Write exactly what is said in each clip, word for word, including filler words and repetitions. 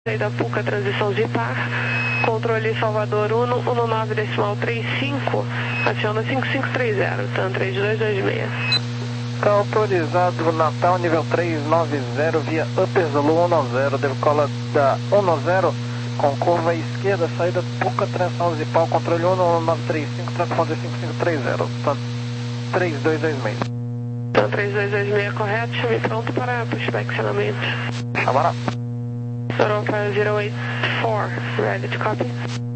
da Puca, transição Zipar, controle Salvador uno, um nove decimal trinta e cinco, aciona cinco cinco três zero, TAM três dois dois seis. Está autorizado Natal, nível três nove zero, via Upper Zulu um nove zero, decola da um nove zero, com curva esquerda, saída Puca, transição Zipar, controle um nove três cinco, transponder cinco cinco três zero, TAM três dois dois seis. TAM três dois dois seis, correto, chame pronto para pushback acionamento. Agora. Europa zero oito quatro, ready to copy.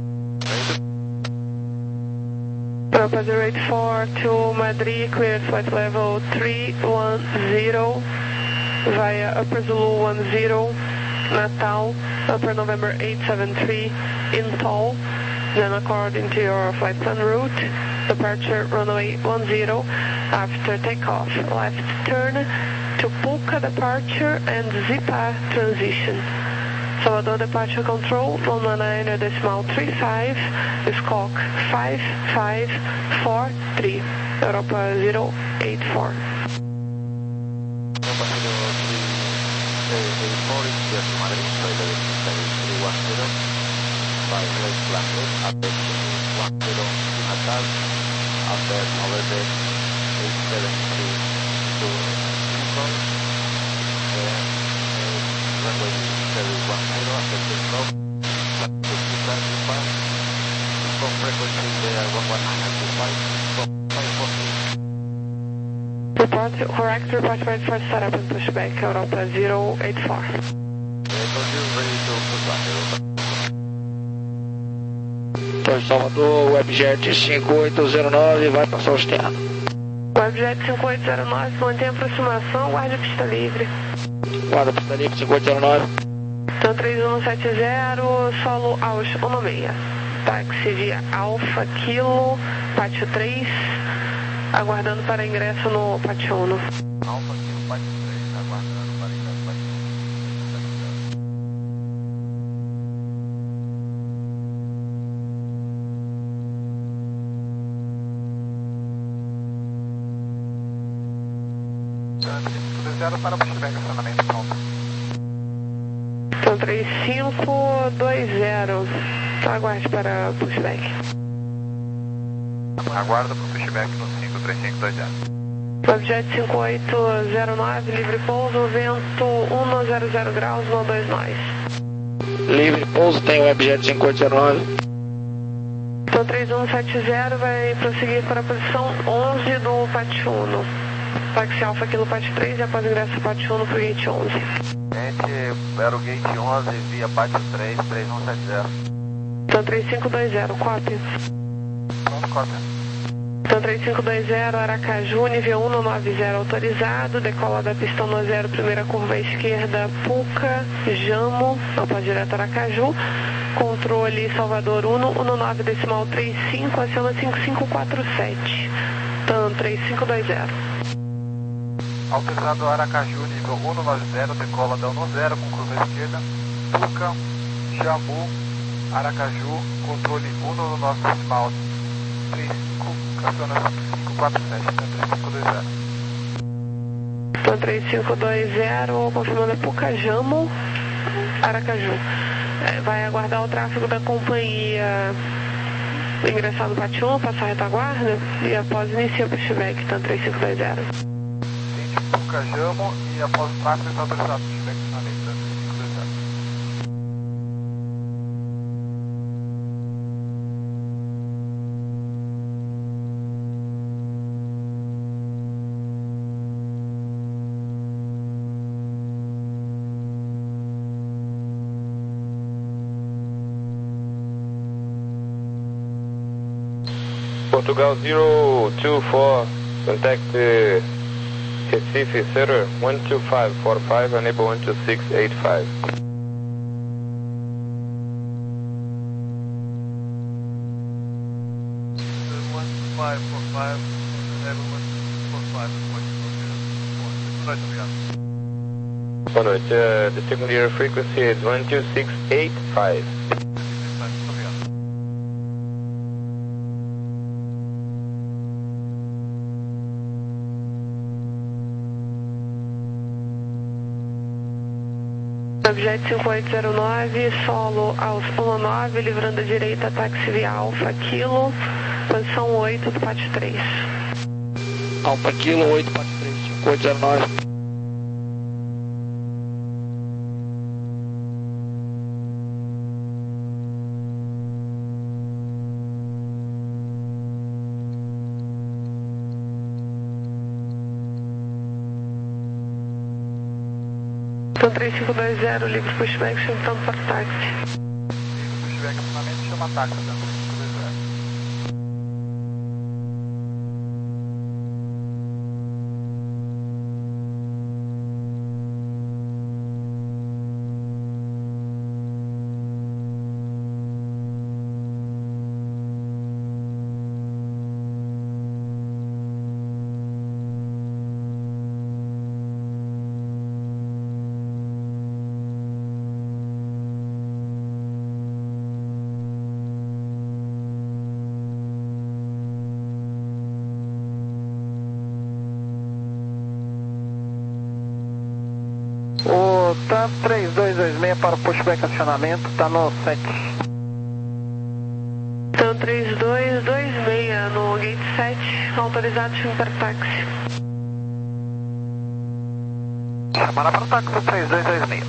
Europa zero eight four to Madrid, cleared flight level three one zero via Upper Zulu one zero, Natal, Upper November eight seven three, in Tall, then according to your flight plan route, departure runway one zero, after takeoff, left turn to Puca departure and Zipar transition. Salvador departure control, one one nine decimal three five, Squawk five five four three, Europa zero eight four. Europa zero eight four, clear to Madrid, flight level three one zero, by flight plan route, update one zero to Natal, after November eight seven three to Lincoln, and runway service one zero, after takeoff, flight to Puca, Zipar, from frequency there one one nine two five, from five four three. Report, correct, report ready for startup and pushback, Europa zero eight four. Ready to pushback, Europa. Salvador, Webjet cinco oito zero nove, vai passar o externo. Webjet cinco oito zero nove, mantém a aproximação, guarde a pista livre. Guarda a pista livre, cinco oito zero nove. TAM três um sete zero, solo Aus um seis. Táxi via Alfa Kilo, Pátio três, aguardando para ingresso no Pátio um. Alfa Kilo, Pátio três, aguardando para ingresso no Pátio um. Zero para pushback, acionamento pronto. TAM três cinco dois zero, aguarde para pushback. Aguarda para o pushback no cinco três cinco dois zero. Webjet cinco oito zero nove, livre pouso, vento um zero zero graus, um dois nós. Livre pouso, tem Webjet cinco oito zero nove. TAM três um sete zero vai prosseguir para a posição onze do Pátio um. Táxi Alfa Kilo Pátio três e após ingresso do Pátio um para o Gate onze. Gente, era o Gate onze via Pátio três, três um sete zero. TAM três cinco dois zero, copy. Pronto, cópia. TAM três cinco dois zero, Aracaju, nível um nove zero autorizado, decola da pista um zero, primeira curva à esquerda, Puca, Jamo, após direto Aracaju, controle Salvador um um nove decimal trinta e cinco, aciona cinco cinco quatro sete, TAM três cinco dois zero. Autorizado Aracaju, nível um nove zero, decola da um zero, com curva esquerda, Puca, Jamu, Aracaju, controle um nove decimal trinta e cinco, aciona cinco cinco quatro sete, três cinco dois zero. TAM três cinco dois zero, confirmando a Puca, Jamo, Aracaju. É, vai aguardar o tráfego da companhia ingressar no Pátio um, passar a retaguarda e após inicia o pushback, TAM três cinco dois zero. Puca, Jamo e após o tráfego está autorizado pushback acionamento três cinco dois zero. Portugal zero two four, contact uh, Recife, Center one two five four five, enable one two six eight five. one two five four five, enable one two six four five, boa noite, obrigado. Boa noite, uh, the secondary frequency is one two six eight five. Subjet cinco oito zero nove, solo aos nove, livrando a direita, táxi via Alfa Kilo, posição oito do pátio três. Alfa Kilo oito, pátio três, cinco oito zero nove. Então três cinco dois zero, livre pushback, chamando para táxi. Livre pushback, acionamento, chama táxi, então três cinco dois zero. O T A M três dois dois seis para o pushback acionamento, está no sete. Então três dois dois seis no gate sete, autorizado chama para táxi. Chamará para o táxi três dois dois seis.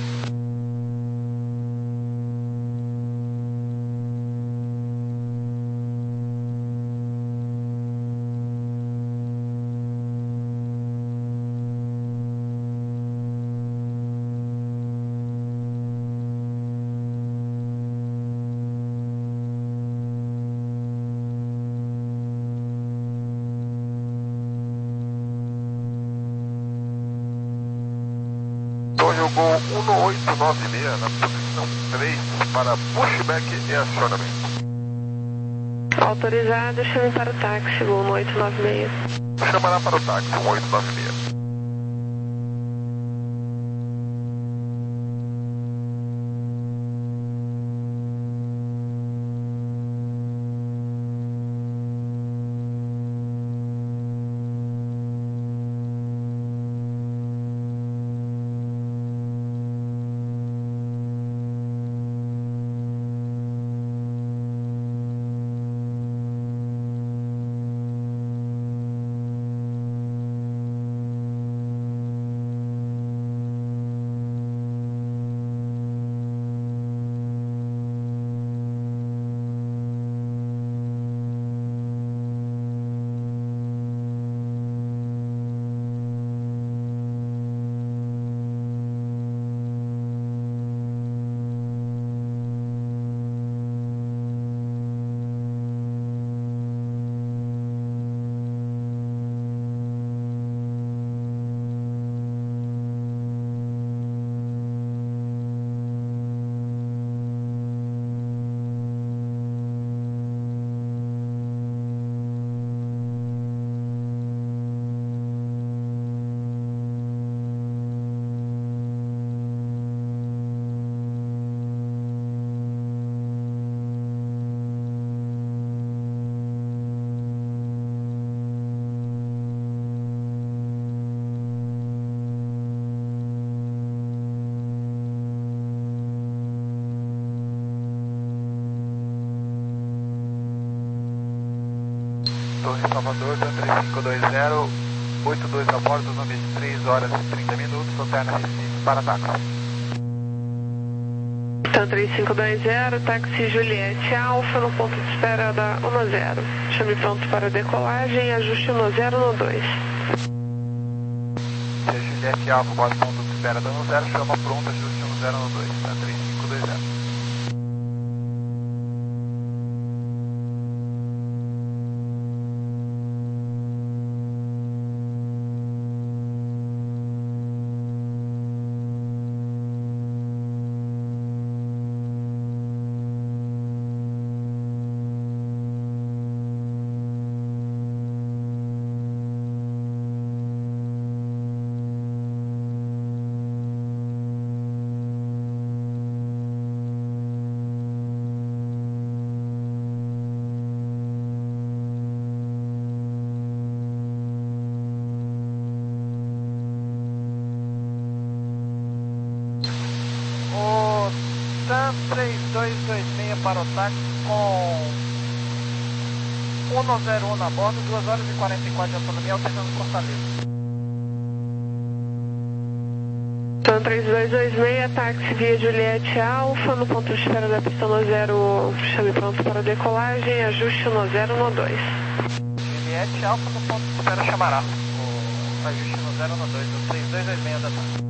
Então jogou um no oito nove seis na posição três para pushback e acionamento. Autorizado, chame para o táxi, voo no oito nove seis. Chamará para o táxi um oito nove seis. Torre Salvador, três cinco dois zero, oito dois a bordo, nome de três horas e trinta minutos, Alterna Recife para táxi. Então três cinco dois zero, táxi Juliette Alfa no ponto de espera da um zero. Chame pronto para decolagem e ajuste um zero no dois. Se a Juliette Alfa bota ponto de espera da um zero, chama pronto, ajuste um zero no dois, tá? três cinco dois zero. três dois dois seis para o táxi com cento e um a bordo, duas horas e quarenta e quatro de autonomia, alternando Fortaleza. Então três dois dois seis, táxi via Juliette Alfa, no ponto de espera da pista no zero, chame pronto para decolagem, ajuste no zero no dois. Juliette Alfa no ponto de espera chamará, o ajuste no zero no dois, o três dois dois seis da tarde.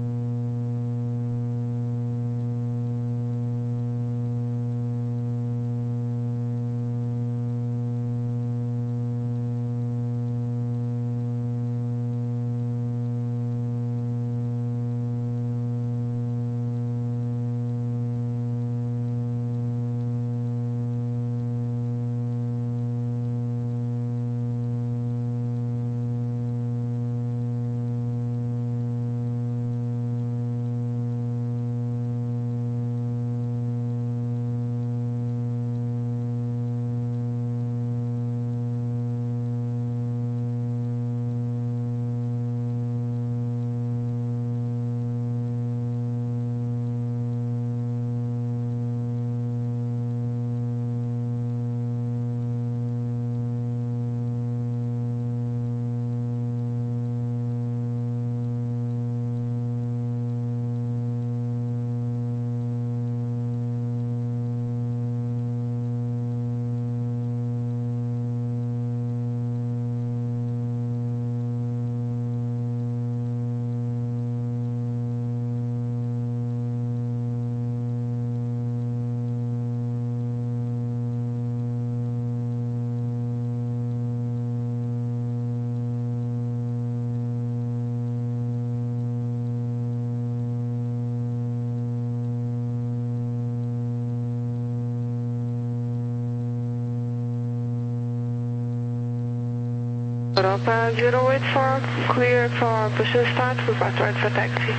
Europa zero eight four, clear for push and start, report right for taxi.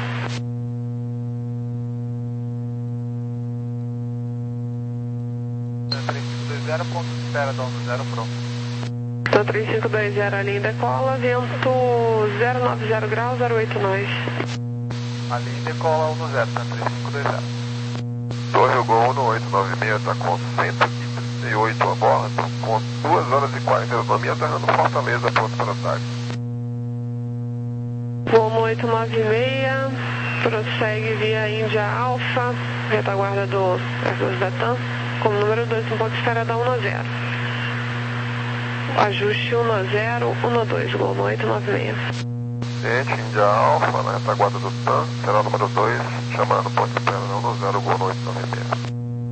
três cinco dois zero, ponto de espera, dono zero pronto. Então três cinco dois zero, a linha decola, vento zero nove zero graus, zero oito nós. A linha decola um zero, tá? três cinco dois zero. Torre Gol um oito nove seis está com cento e trinta e oito a bordo, com duas horas e quarenta de autonomia, aterrando Fortaleza, pronto para o táxi. Voo oito nove seis, prossegue via Índia Alfa, retaguarda do Airbus da TAM, com número dois no ponto de espera da um zero. Ajuste um zero, um dois, Gol oito nove seis. Gente, Índia Alfa, na retaguarda do TAM, será o número dois, chamando ponto de espera da um zero, Gol oito nove seis.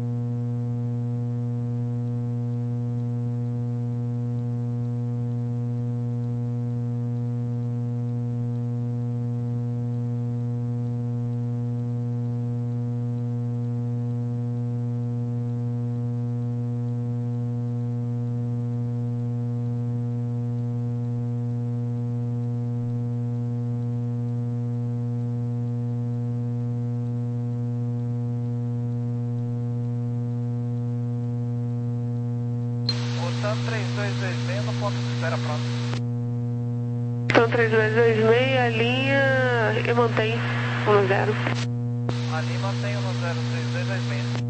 três dois dois seis no ponto de espera pronto. Então três dois dois seis, a linha e mantém um zero. A linha mantém um zero, três dois dois seis.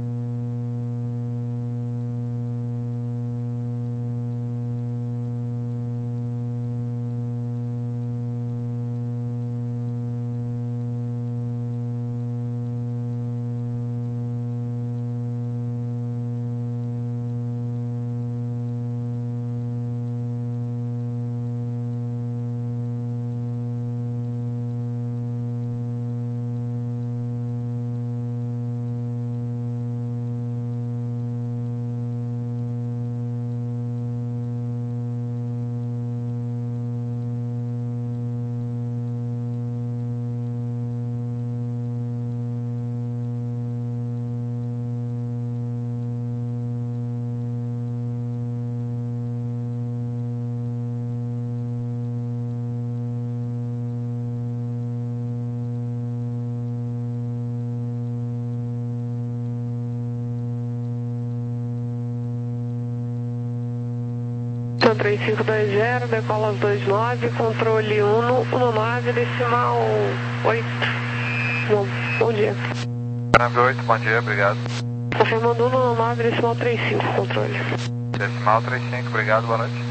Então três cinco dois zero, decola aos dois nove, controle um um nove, decimal oito. Bom, bom dia. nove oito, bom dia, obrigado. Confirmando um nove decimal trinta e cinco, controle. Decimal trinta e cinco, obrigado, boa noite.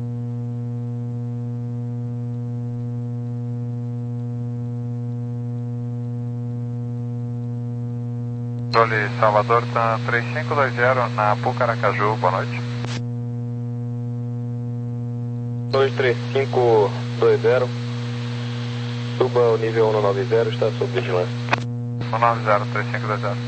Controle Salvador, tá três cinco dois zero na Pucaracaju, boa noite. dois três cinco dois zero, suba o nível um nove zero, está sob vigilância. um nove zero, três cinco dois zero.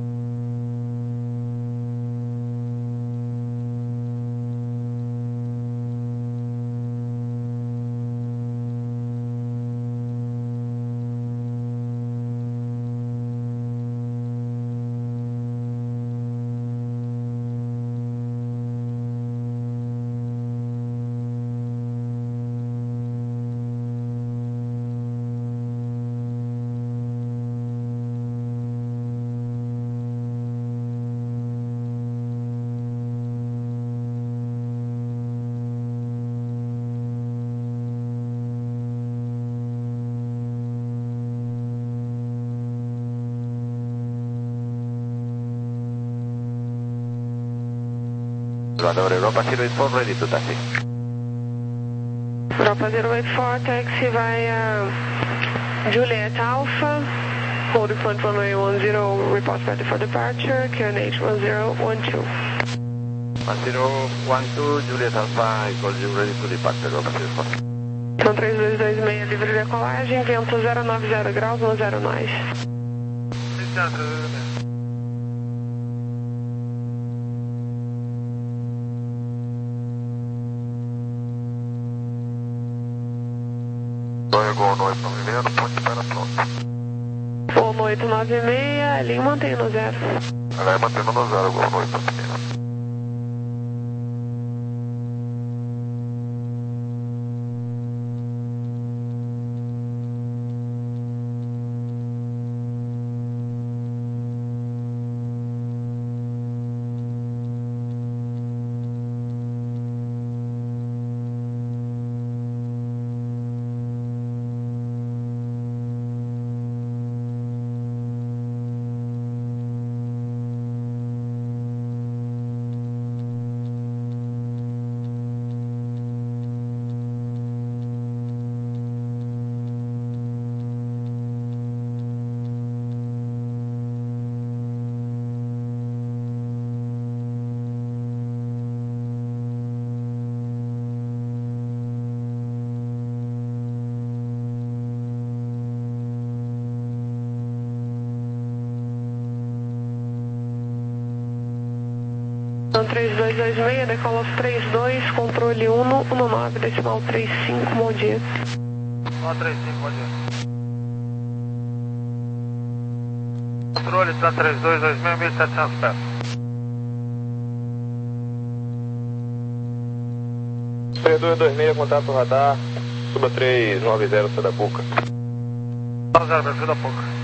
Salvador, Europa zero eight four, ready to taxi. Europa zero eight four, taxi via Juliet Alpha, holding point runway one zero, report ready for departure, Q N H one zero one two. one zero one two, Juliet Alpha, I call you ready to departure, Europa zero four. São três dois dois seis, livre de decolagem, vento zero nove zero graus, um zero nós. Gol noite nove seis, no ponto de espera pronto. Gol noite nove seis, linha mantém no zero. Ela é mantendo no zero, gol noite nove seis. São três dois dois seis, decola três dois, controle um um nove, decimal trinta e cinco, bom dia. um três cinco, bom dia. Controle está três dois dois seis, mil e setecentos pés. três dois dois seis, contato radar, suba três nove zero, sai da boca. nove zero, perfil da boca.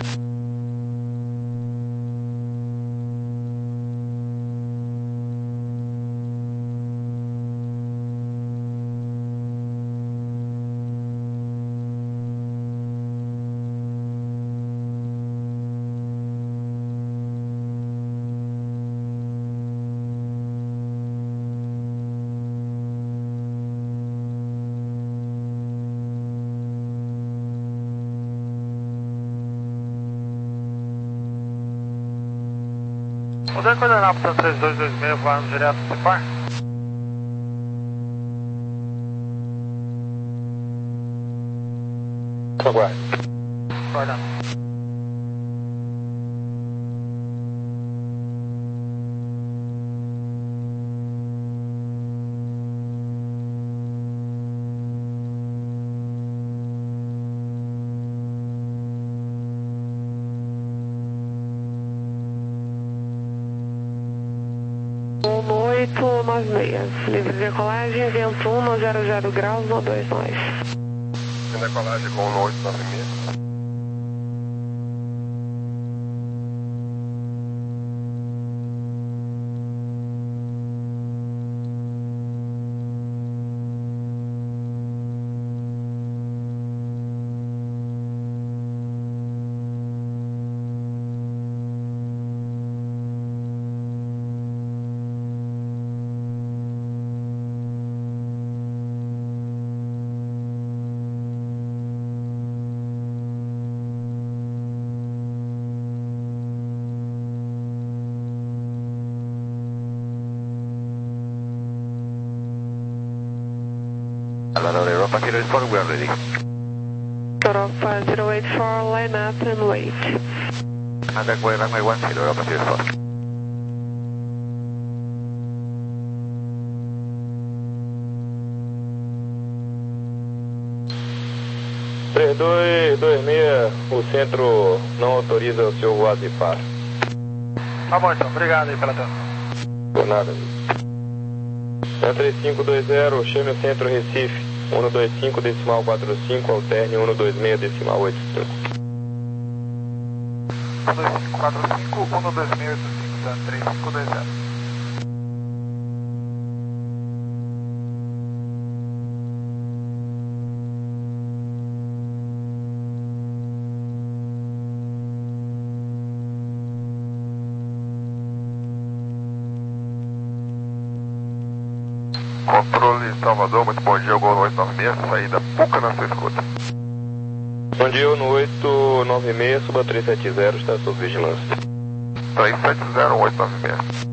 Poder coordenar para três dois dois seis, voando direto para o par? Aguarde. Coordenando. oito nove seis, livre de decolagem, vento um zero zero graus, um dois nós. Decolagem com oito nove seis. Allora, Europa zero eight four, we are ready. Europa zero eight four, line up and wait. Under way, runway one zero, Europa zero eight four. três dois dois seis, o centro não autoriza o seu voado de par. Tá bom então, obrigado aí pela atenção. Por nada. um três cinco dois zero, chame o centro Recife, um dois cinco decimal quatro cinco, alterne um dois seis decimal oito cinco. um dois cinco quatro cinco, um dois seis oito cinco, tá? três cinco dois zero. Controle Salvador, muito bom dia, Gol oito nove seis, saída Puca na sua escuta. Bom dia, no oito nove seis, suba três sete zero, está sob vigilância. três sete zero, oito nove seis.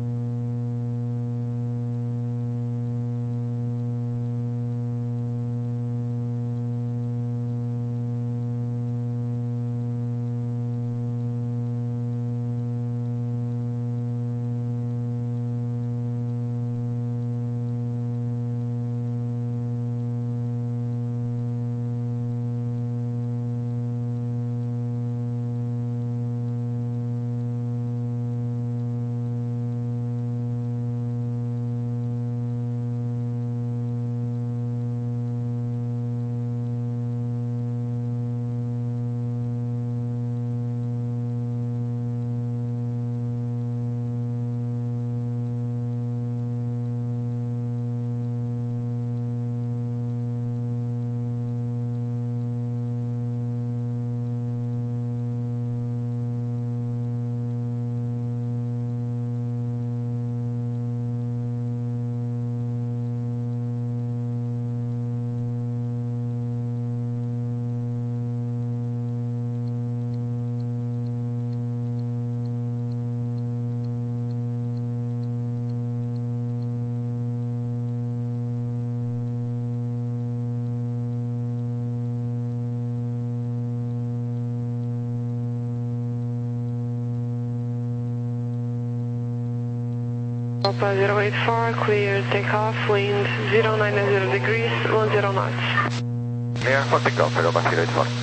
Alpha zero eight four, clear takeoff, wind zero nine zero degrees, one zero knots. Clear for takeoff, Europa zero eight four.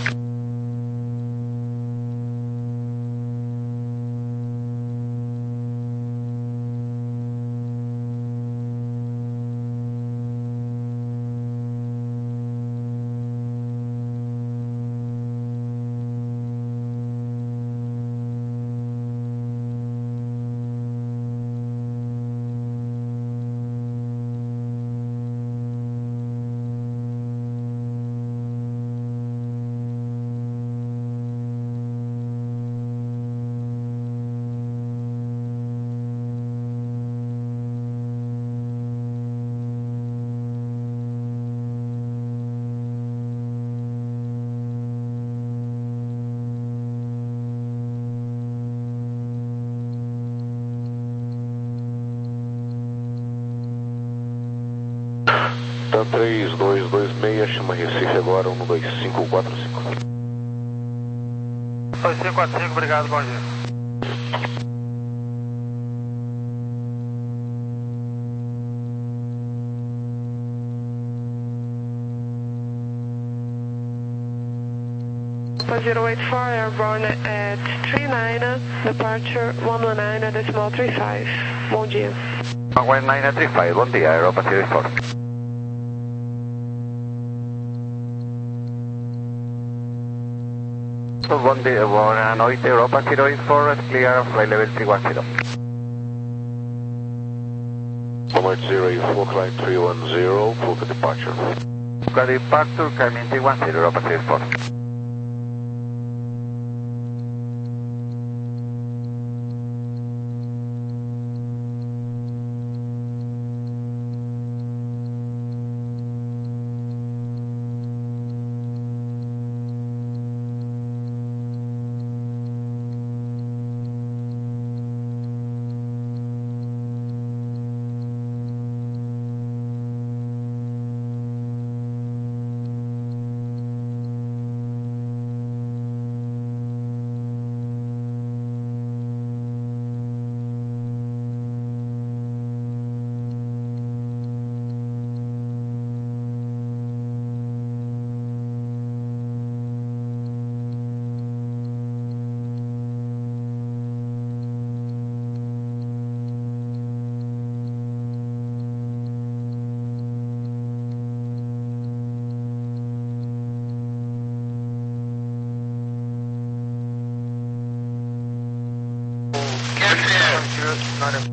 Tan três dois dois seis, chama Recife agora, um dois cinco quatro cinco. dois cinco quatro cinco, obrigado, bom dia. Alpha zero eight four, airborne at three nine, departure one one nine decimal three five. Bom dia. one nine three five, bom dia, Europa zero eight four. Bom dia, boa noite, Europa zero eight four, clear, flight level three one zero. Moment zero eight four, climb three one zero, Puca departure. Puca departure, climbing three one zero, Europa zero eight four. Mário.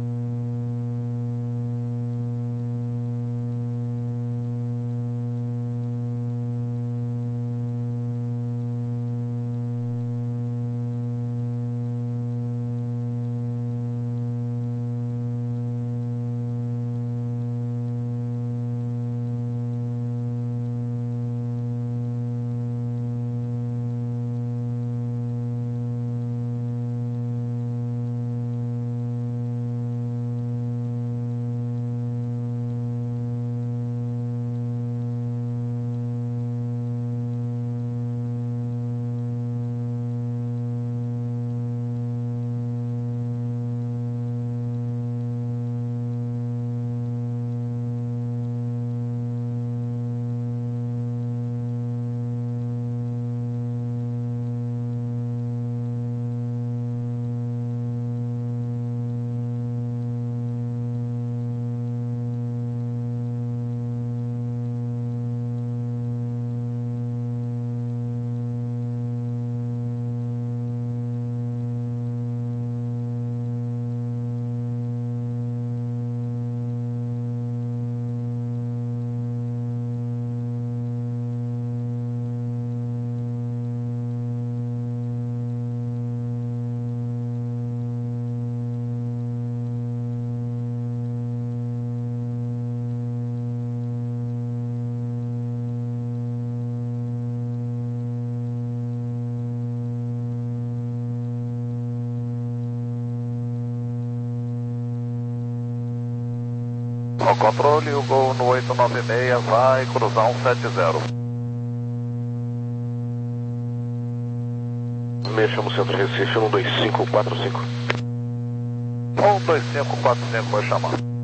Ao controle, o Gol no oito nove seis vai cruzar um sete zero. Me chamo Centro Recife, um dois cinco quatro cinco. um dois cinco quatro cinco, vai chamar.